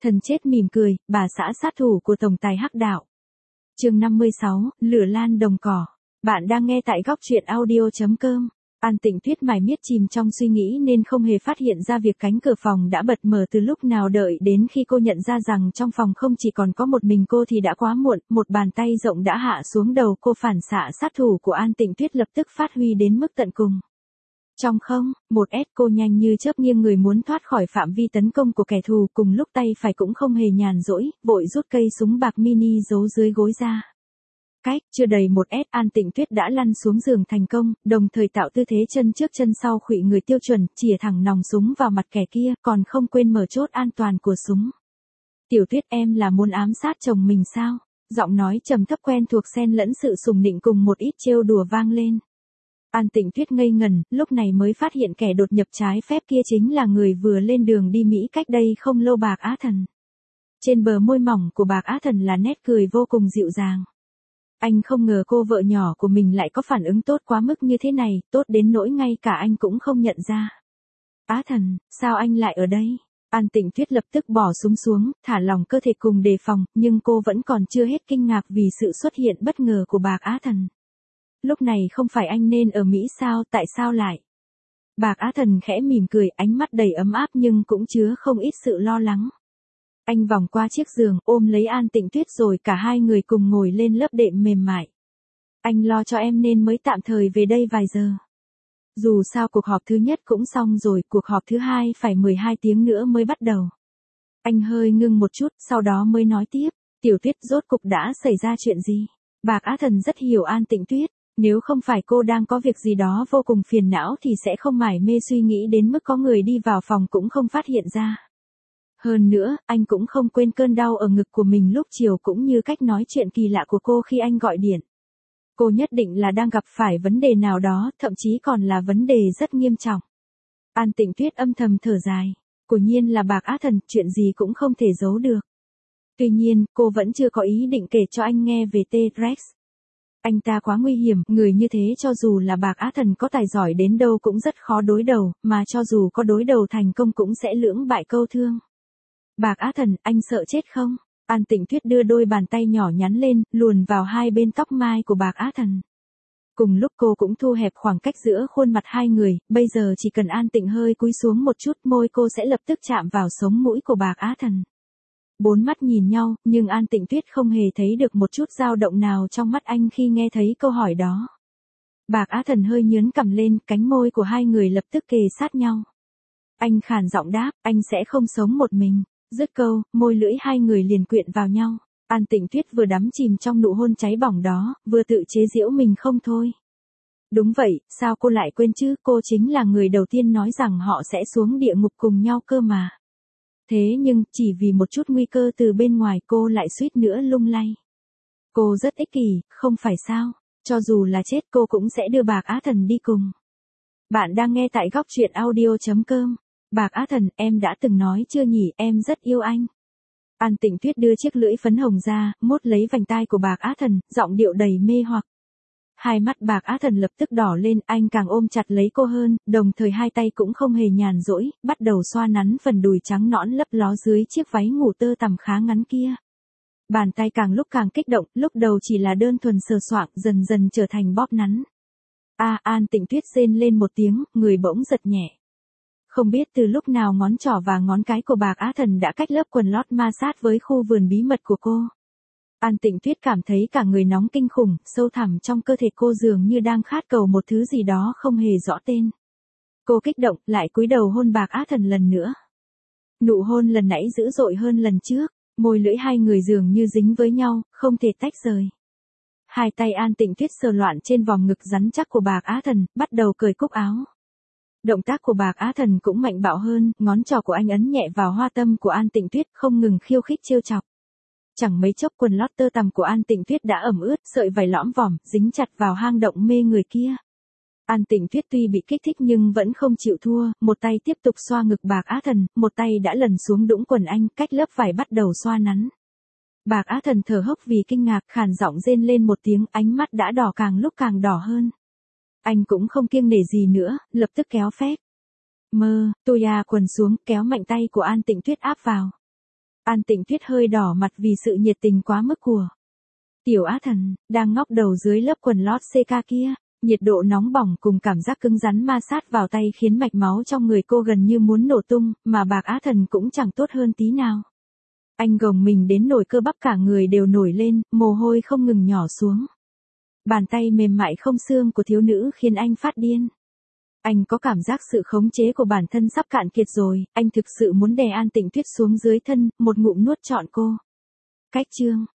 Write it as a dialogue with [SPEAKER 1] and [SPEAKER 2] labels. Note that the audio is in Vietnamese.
[SPEAKER 1] Thần chết mỉm cười, bà xã sát thủ của tổng tài hắc đạo. Chương 56, lửa lan đồng cỏ. Bạn đang nghe tại góc truyện audio.com. An Tịnh Tuyết mải miết chìm trong suy nghĩ nên không hề phát hiện ra việc cánh cửa phòng đã bật mở từ lúc nào, đợi đến khi cô nhận ra rằng trong phòng không chỉ còn có một mình cô thì đã quá muộn, một bàn tay rộng đã hạ xuống đầu cô, phản xạ sát thủ của An Tịnh Tuyết lập tức phát huy đến mức tận cùng. Trong không, một cô nhanh như chớp nghiêng người muốn thoát khỏi phạm vi tấn công của kẻ thù, cùng lúc tay phải cũng không hề nhàn rỗi, vội rút cây súng bạc mini giấu dưới gối ra. Chưa đầy một An Tịnh Tuyết đã lăn xuống giường thành công, đồng thời tạo tư thế chân trước chân sau khuỵu người tiêu chuẩn, chĩa thẳng nòng súng vào mặt kẻ kia, còn không quên mở chốt an toàn của súng. Tiểu Tuyết, em là muốn ám sát chồng mình sao? Giọng nói trầm thấp quen thuộc xen lẫn sự sùng nịnh cùng một ít trêu đùa vang lên. An Tịnh Tuyết ngây ngần, lúc này mới phát hiện kẻ đột nhập trái phép kia chính là người vừa lên đường đi Mỹ cách đây không lâu, Bạc Á Thần. Trên bờ môi mỏng của Bạc Á Thần là nét cười vô cùng dịu dàng. Anh không ngờ cô vợ nhỏ của mình lại có phản ứng tốt quá mức như thế này, tốt đến nỗi ngay cả anh cũng không nhận ra. Á Thần, sao anh lại ở đây? An Tịnh Tuyết lập tức bỏ súng xuống, thả lỏng cơ thể cùng đề phòng, nhưng cô vẫn còn chưa hết kinh ngạc vì sự xuất hiện bất ngờ của Bạc Á Thần. Lúc này không phải anh nên ở Mỹ sao, tại sao lại? Bạc Á Thần khẽ mỉm cười, ánh mắt đầy ấm áp nhưng cũng chứa không ít sự lo lắng. Anh vòng qua chiếc giường, ôm lấy An Tịnh Tuyết rồi cả hai người cùng ngồi lên lớp đệm mềm mại. Anh lo cho em nên mới tạm thời về đây vài giờ. Dù sao cuộc họp thứ nhất cũng xong rồi, cuộc họp thứ hai phải 12 tiếng nữa mới bắt đầu. Anh hơi ngưng một chút, sau đó mới nói tiếp, Tiểu Tuyết, rốt cục đã xảy ra chuyện gì? Bạc Á Thần rất hiểu An Tịnh Tuyết, nếu không phải cô đang có việc gì đó vô cùng phiền não thì sẽ không mải mê suy nghĩ đến mức có người đi vào phòng cũng không phát hiện ra. Hơn nữa, anh cũng không quên cơn đau ở ngực của mình lúc chiều cũng như cách nói chuyện kỳ lạ của cô khi anh gọi điện. Cô nhất định là đang gặp phải vấn đề nào đó, thậm chí còn là vấn đề rất nghiêm trọng. An Tịnh Tuyết âm thầm thở dài. Quả nhiên là Bạc Á Thần, chuyện gì cũng không thể giấu được. Tuy nhiên, cô vẫn chưa có ý định kể cho anh nghe về T-Rex. Anh ta quá nguy hiểm, người như thế cho dù là Bạc Á Thần có tài giỏi đến đâu cũng rất khó đối đầu, mà cho dù có đối đầu thành công cũng sẽ lưỡng bại câu thương. Bạc Á Thần, anh sợ chết không? An Tịnh Tuyết đưa đôi bàn tay nhỏ nhắn lên, luồn vào hai bên tóc mai của Bạc Á Thần. Cùng lúc cô cũng thu hẹp khoảng cách giữa khuôn mặt hai người, bây giờ chỉ cần An Tịnh hơi cúi xuống một chút, môi cô sẽ lập tức chạm vào sống mũi của Bạc Á Thần. Bốn mắt nhìn nhau, nhưng An Tịnh Tuyết không hề thấy được một chút dao động nào trong mắt anh khi nghe thấy câu hỏi đó. Bạc Á Thần hơi nhướng cằm lên, cánh môi của hai người lập tức kề sát nhau. Anh khàn giọng đáp, anh sẽ không sống một mình. Dứt câu, môi lưỡi hai người liền quyện vào nhau. An Tịnh Tuyết vừa đắm chìm trong nụ hôn cháy bỏng đó, vừa tự chế giễu mình không thôi. Đúng vậy, sao cô lại quên chứ, cô chính là người đầu tiên nói rằng họ sẽ xuống địa ngục cùng nhau cơ mà. Thế nhưng, chỉ vì một chút nguy cơ từ bên ngoài cô lại suýt nữa lung lay. Cô rất ích kỷ, không phải sao, cho dù là chết cô cũng sẽ đưa Bạc Á Thần đi cùng. Bạn đang nghe tại góc truyện audio.com. Bạc Á Thần, em đã từng nói chưa nhỉ, em rất yêu anh. An Tịnh Tuyết đưa chiếc lưỡi phấn hồng ra, mốt lấy vành tai của Bạc Á Thần, giọng điệu đầy mê hoặc. Hai mắt Bạc Á Thần lập tức đỏ lên, anh càng ôm chặt lấy cô hơn, đồng thời hai tay cũng không hề nhàn rỗi, bắt đầu xoa nắn phần đùi trắng nõn lấp ló dưới chiếc váy ngủ tơ tằm khá ngắn kia. Bàn tay càng lúc càng kích động, lúc đầu chỉ là đơn thuần sờ soạng, dần dần trở thành bóp nắn. An Tịnh Tuyết rên lên một tiếng, người bỗng giật nhẹ. Không biết từ lúc nào ngón trỏ và ngón cái của Bạc Á Thần đã cách lớp quần lót ma sát với khu vườn bí mật của cô. An Tịnh Tuyết cảm thấy cả người nóng kinh khủng, sâu thẳm trong cơ thể cô dường như đang khát cầu một thứ gì đó không hề rõ tên. Cô kích động, lại cúi đầu hôn Bạc Á Thần lần nữa. Nụ hôn lần nãy dữ dội hơn lần trước, môi lưỡi hai người dường như dính với nhau, không thể tách rời. Hai tay An Tịnh Tuyết sờ loạn trên vòng ngực rắn chắc của Bạc Á Thần, bắt đầu cởi cúc áo. Động tác của Bạc Á Thần cũng mạnh bạo hơn, ngón trỏ của anh ấn nhẹ vào hoa tâm của An Tịnh Tuyết, không ngừng khiêu khích trêu chọc. Chẳng mấy chốc quần lót tơ tằm của An Tịnh Tuyết đã ẩm ướt, sợi vải lõm vỏm, dính chặt vào hang động mê người kia. An Tịnh Tuyết tuy bị kích thích nhưng vẫn không chịu thua, một tay tiếp tục xoa ngực Bạc Á Thần, một tay đã lần xuống đũng quần anh, cách lớp vải bắt đầu xoa nắn. Bạc Á Thần thở hốc vì kinh ngạc, khàn giọng rên lên một tiếng, ánh mắt đã đỏ càng lúc càng đỏ hơn. Anh cũng không kiêng nể gì nữa, lập tức kéo phép. Tôi quần xuống, kéo mạnh tay của An Tịnh Tuyết áp vào. An Tịnh Tuyết hơi đỏ mặt vì sự nhiệt tình quá mức của Tiểu Á Thần, đang ngóc đầu dưới lớp quần lót CK kia. Nhiệt độ nóng bỏng cùng cảm giác cứng rắn ma sát vào tay khiến mạch máu trong người cô gần như muốn nổ tung, mà Bạc Á Thần cũng chẳng tốt hơn tí nào. Anh gồng mình đến nổi cơ bắp cả người đều nổi lên, mồ hôi không ngừng nhỏ xuống. Bàn tay mềm mại không xương của thiếu nữ khiến anh phát điên. Anh có cảm giác sự khống chế của bản thân sắp cạn kiệt rồi, anh thực sự muốn đè An Tịnh Tuyết xuống dưới thân, một ngụm nuốt trọn cô. Cách chương